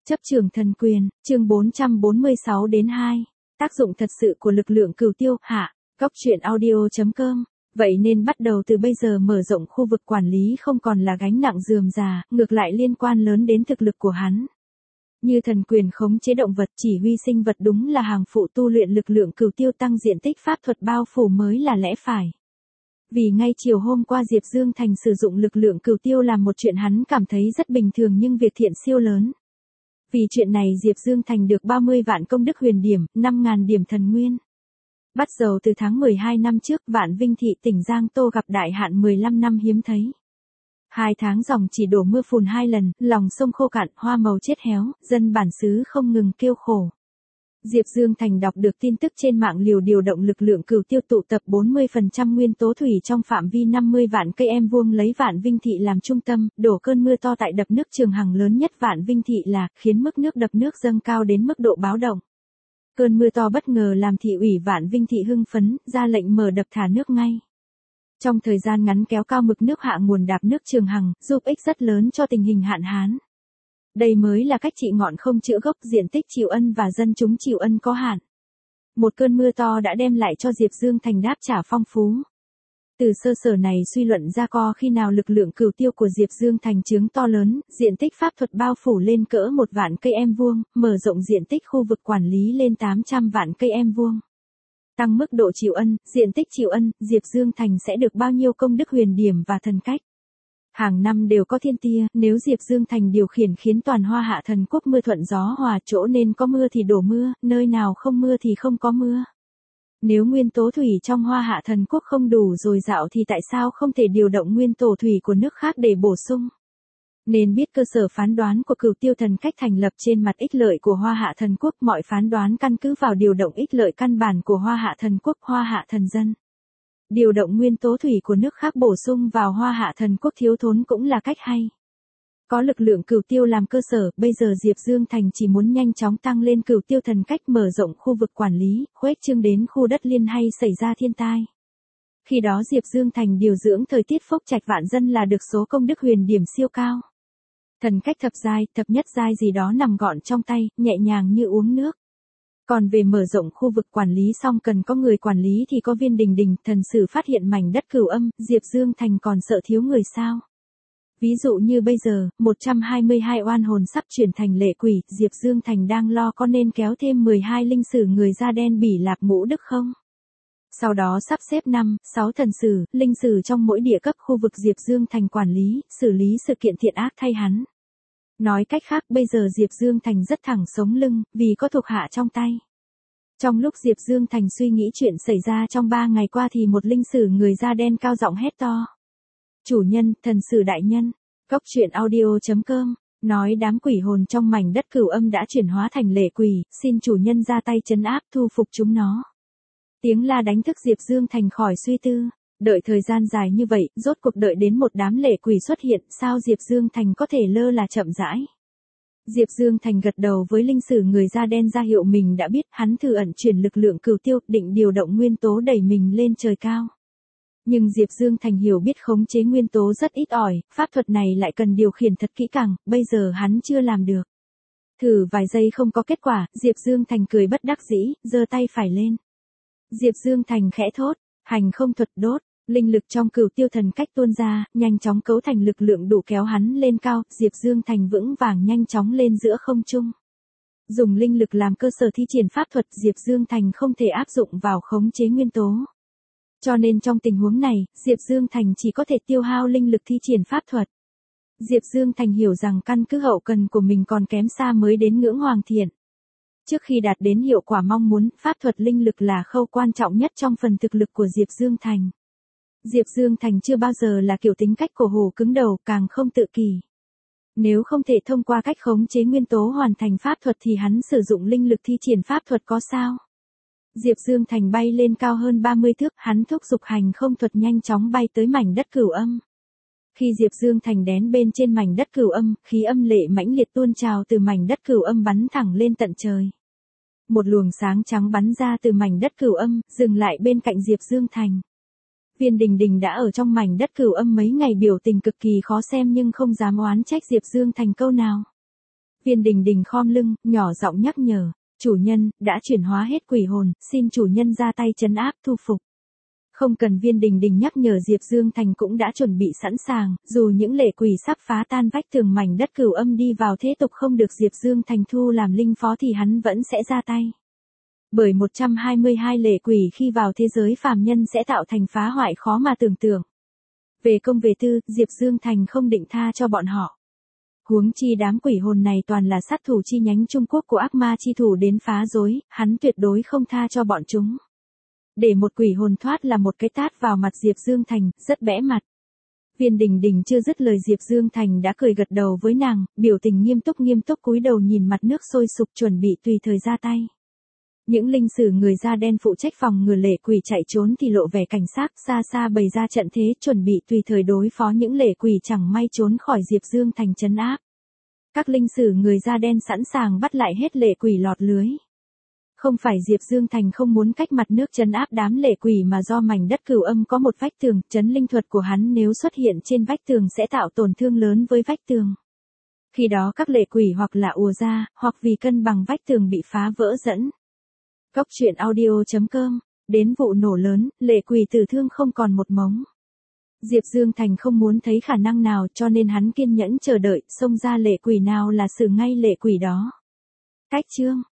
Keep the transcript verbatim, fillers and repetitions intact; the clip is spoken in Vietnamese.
Chấp trường thần quyền, chương bốn trăm bốn mươi sáu đến hai. Tác dụng thật sự của lực lượng cửu tiêu, hạ. Góc truyện audio chấm com. Vậy nên bắt đầu từ bây giờ mở rộng khu vực quản lý không còn là gánh nặng rườm rà, ngược lại liên quan lớn đến thực lực của hắn. Như thần quyền khống chế động vật, chỉ huy sinh vật đúng là hàng phụ, tu luyện lực lượng cửu tiêu tăng diện tích pháp thuật bao phủ mới là lẽ phải. Vì ngay chiều hôm qua Diệp Dương Thành sử dụng lực lượng cửu tiêu làm một chuyện hắn cảm thấy rất bình thường nhưng việc thiện siêu lớn. Vì chuyện này Diệp Dương Thành được ba mươi vạn công đức huyền điểm, năm nghìn điểm thần nguyên. Bắt đầu từ tháng mười hai năm trước, Vạn Vinh Thị tỉnh Giang Tô gặp đại hạn mười lăm năm hiếm thấy. Hai tháng dòng chỉ đổ mưa phùn hai lần, lòng sông khô cạn, hoa màu chết héo, dân bản xứ không ngừng kêu khổ. Diệp Dương Thành đọc được tin tức trên mạng liều điều động lực lượng cửu tiêu tụ tập bốn mươi phần trăm nguyên tố thủy trong phạm vi năm mươi vạn cây em vuông lấy Vạn Vinh Thị làm trung tâm, đổ cơn mưa to tại đập nước Trường Hằng lớn nhất Vạn Vinh Thị là, khiến mức nước đập nước dâng cao đến mức độ báo động. Cơn mưa to bất ngờ làm thị ủy Vạn Vinh Thị hưng phấn, ra lệnh mở đập thả nước ngay. Trong thời gian ngắn kéo cao mực nước hạ nguồn đạp nước Trường Hằng, giúp ích rất lớn cho tình hình hạn hán. Đây mới là cách trị ngọn không chữa gốc, diện tích chịu ân và dân chúng chịu ân có hạn. Một cơn mưa to đã đem lại cho Diệp Dương Thành đáp trả phong phú. Từ sơ sở này suy luận ra co khi nào lực lượng cửu tiêu của Diệp Dương Thành chướng to lớn, diện tích pháp thuật bao phủ lên cỡ một vạn cây em vuông, mở rộng diện tích khu vực quản lý lên tám trăm vạn cây em vuông. Tăng mức độ chịu ân, diện tích chịu ân, Diệp Dương Thành sẽ được bao nhiêu công đức huyền điểm và thần cách. Hàng năm đều có thiên tia, nếu Diệp Dương Thành điều khiển khiến toàn Hoa Hạ Thần Quốc mưa thuận gió hòa, chỗ nên có mưa thì đổ mưa, nơi nào không mưa thì không có mưa. Nếu nguyên tố thủy trong Hoa Hạ Thần Quốc không đủ dồi dào thì tại sao không thể điều động nguyên tố thủy của nước khác để bổ sung? Nên biết cơ sở phán đoán của cửu tiêu thần cách thành lập trên mặt ích lợi của Hoa Hạ Thần Quốc, mọi phán đoán căn cứ vào điều động ích lợi căn bản của Hoa Hạ Thần Quốc, Hoa Hạ Thần Dân. Điều động nguyên tố thủy của nước khác bổ sung vào Hoa Hạ Thần Quốc thiếu thốn cũng là cách hay. Có lực lượng cửu tiêu làm cơ sở, bây giờ Diệp Dương Thành chỉ muốn nhanh chóng tăng lên cửu tiêu thần cách, mở rộng khu vực quản lý, khuếch trương đến khu đất liên hay xảy ra thiên tai. Khi đó Diệp Dương Thành điều dưỡng thời tiết phúc trạch vạn dân là được số công đức huyền điểm siêu cao. Thần cách thập giai, thập nhất giai gì đó nằm gọn trong tay, nhẹ nhàng như uống nước. Còn về mở rộng khu vực quản lý xong cần có người quản lý thì có Viên Đình Đình, thần sử phát hiện mảnh đất cửu âm, Diệp Dương Thành còn sợ thiếu người sao? Ví dụ như bây giờ, một trăm hai mươi hai oan hồn sắp chuyển thành lệ quỷ, Diệp Dương Thành đang lo có nên kéo thêm mười hai linh sử người da đen Bỉ Lạp Ngũ Đức không? Sau đó sắp xếp năm, sáu thần sử, linh sử trong mỗi địa cấp khu vực Diệp Dương Thành quản lý, xử lý sự kiện thiện ác thay hắn. Nói cách khác bây giờ Diệp Dương Thành rất thẳng sống lưng, vì có thuộc hạ trong tay. Trong lúc Diệp Dương Thành suy nghĩ chuyện xảy ra trong ba ngày qua thì một linh sử người da đen cao giọng hét to. Chủ nhân, thần sử đại nhân, góc truyện audio chấm com, nói đám quỷ hồn trong mảnh đất cửu âm đã chuyển hóa thành lệ quỷ, xin chủ nhân ra tay trấn áp thu phục chúng nó. Tiếng la đánh thức Diệp Dương Thành khỏi suy tư. Đợi thời gian dài như vậy, rốt cuộc đợi đến một đám lệ quỷ xuất hiện, sao Diệp Dương Thành có thể lơ là chậm rãi. Diệp Dương Thành gật đầu với linh sử người da đen ra hiệu mình đã biết, hắn thử ẩn chuyển lực lượng cửu tiêu, định điều động nguyên tố đẩy mình lên trời cao. Nhưng Diệp Dương Thành hiểu biết khống chế nguyên tố rất ít ỏi, pháp thuật này lại cần điều khiển thật kỹ càng, bây giờ hắn chưa làm được. Thử vài giây không có kết quả, Diệp Dương Thành cười bất đắc dĩ, giơ tay phải lên. Diệp Dương Thành khẽ thốt, hành không thuật đốt. Linh lực trong cửu tiêu thần cách tuôn ra, nhanh chóng cấu thành lực lượng đủ kéo hắn lên cao, Diệp Dương Thành vững vàng nhanh chóng lên giữa không trung. Dùng linh lực làm cơ sở thi triển pháp thuật, Diệp Dương Thành không thể áp dụng vào khống chế nguyên tố. Cho nên trong tình huống này, Diệp Dương Thành chỉ có thể tiêu hao linh lực thi triển pháp thuật. Diệp Dương Thành hiểu rằng căn cứ hậu cần của mình còn kém xa mới đến ngưỡng hoàng thiện. Trước khi đạt đến hiệu quả mong muốn, pháp thuật linh lực là khâu quan trọng nhất trong phần thực lực của Diệp Dương Thành. Diệp Dương Thành chưa bao giờ là kiểu tính cách cổ hủ cứng đầu, càng không tự kỷ. Nếu không thể thông qua cách khống chế nguyên tố hoàn thành pháp thuật thì hắn sử dụng linh lực thi triển pháp thuật có sao? Diệp Dương Thành bay lên cao hơn ba mươi thước, hắn thúc giục hành không thuật nhanh chóng bay tới mảnh đất cửu âm. Khi Diệp Dương Thành đến bên trên mảnh đất cửu âm, khí âm lệ mãnh liệt tuôn trào từ mảnh đất cửu âm bắn thẳng lên tận trời. Một luồng sáng trắng bắn ra từ mảnh đất cửu âm, dừng lại bên cạnh Diệp Dương Thành. Viên Đình Đình đã ở trong mảnh đất cửu âm mấy ngày biểu tình cực kỳ khó xem nhưng không dám oán trách Diệp Dương Thành câu nào. Viên Đình Đình khom lưng, nhỏ giọng nhắc nhở, chủ nhân, đã chuyển hóa hết quỷ hồn, xin chủ nhân ra tay trấn áp thu phục. Không cần Viên Đình Đình nhắc nhở, Diệp Dương Thành cũng đã chuẩn bị sẵn sàng, dù những lệ quỷ sắp phá tan vách tường mảnh đất cửu âm đi vào thế tục không được Diệp Dương Thành thu làm linh phó thì hắn vẫn sẽ ra tay. Bởi một trăm hai mươi hai lệ quỷ khi vào thế giới phàm nhân sẽ tạo thành phá hoại khó mà tưởng tượng. Về công về tư, Diệp Dương Thành không định tha cho bọn họ. Huống chi đám quỷ hồn này toàn là sát thủ chi nhánh Trung Quốc của ác ma chi thủ đến phá rối, hắn tuyệt đối không tha cho bọn chúng. Để một quỷ hồn thoát là một cái tát vào mặt Diệp Dương Thành, rất bẽ mặt. Viên Đình Đình chưa dứt lời Diệp Dương Thành đã cười gật đầu với nàng, biểu tình nghiêm túc nghiêm túc cúi đầu nhìn mặt nước sôi sục chuẩn bị tùy thời ra tay. Những linh sử người da đen phụ trách phòng ngừa lệ quỷ chạy trốn thì lộ vẻ cảnh giác, xa xa bày ra trận thế chuẩn bị tùy thời đối phó những lệ quỷ chẳng may trốn khỏi Diệp Dương Thành trấn áp. Các linh sử người da đen sẵn sàng bắt lại hết lệ quỷ lọt lưới. Không phải Diệp Dương Thành không muốn cách mặt nước trấn áp đám lệ quỷ mà do mảnh đất cửu âm có một vách tường, trấn linh thuật của hắn nếu xuất hiện trên vách tường sẽ tạo tổn thương lớn với vách tường. Khi đó các lệ quỷ hoặc là ùa ra, hoặc vì cân bằng vách tường bị phá vỡ dẫn. Cốc truyện audio chấm com, đến vụ nổ lớn, lệ quỷ tử thương không còn một mống. Diệp Dương Thành không muốn thấy khả năng nào cho nên hắn kiên nhẫn chờ đợi, xông ra lệ quỷ nào là xử ngay lệ quỷ đó. Cách chương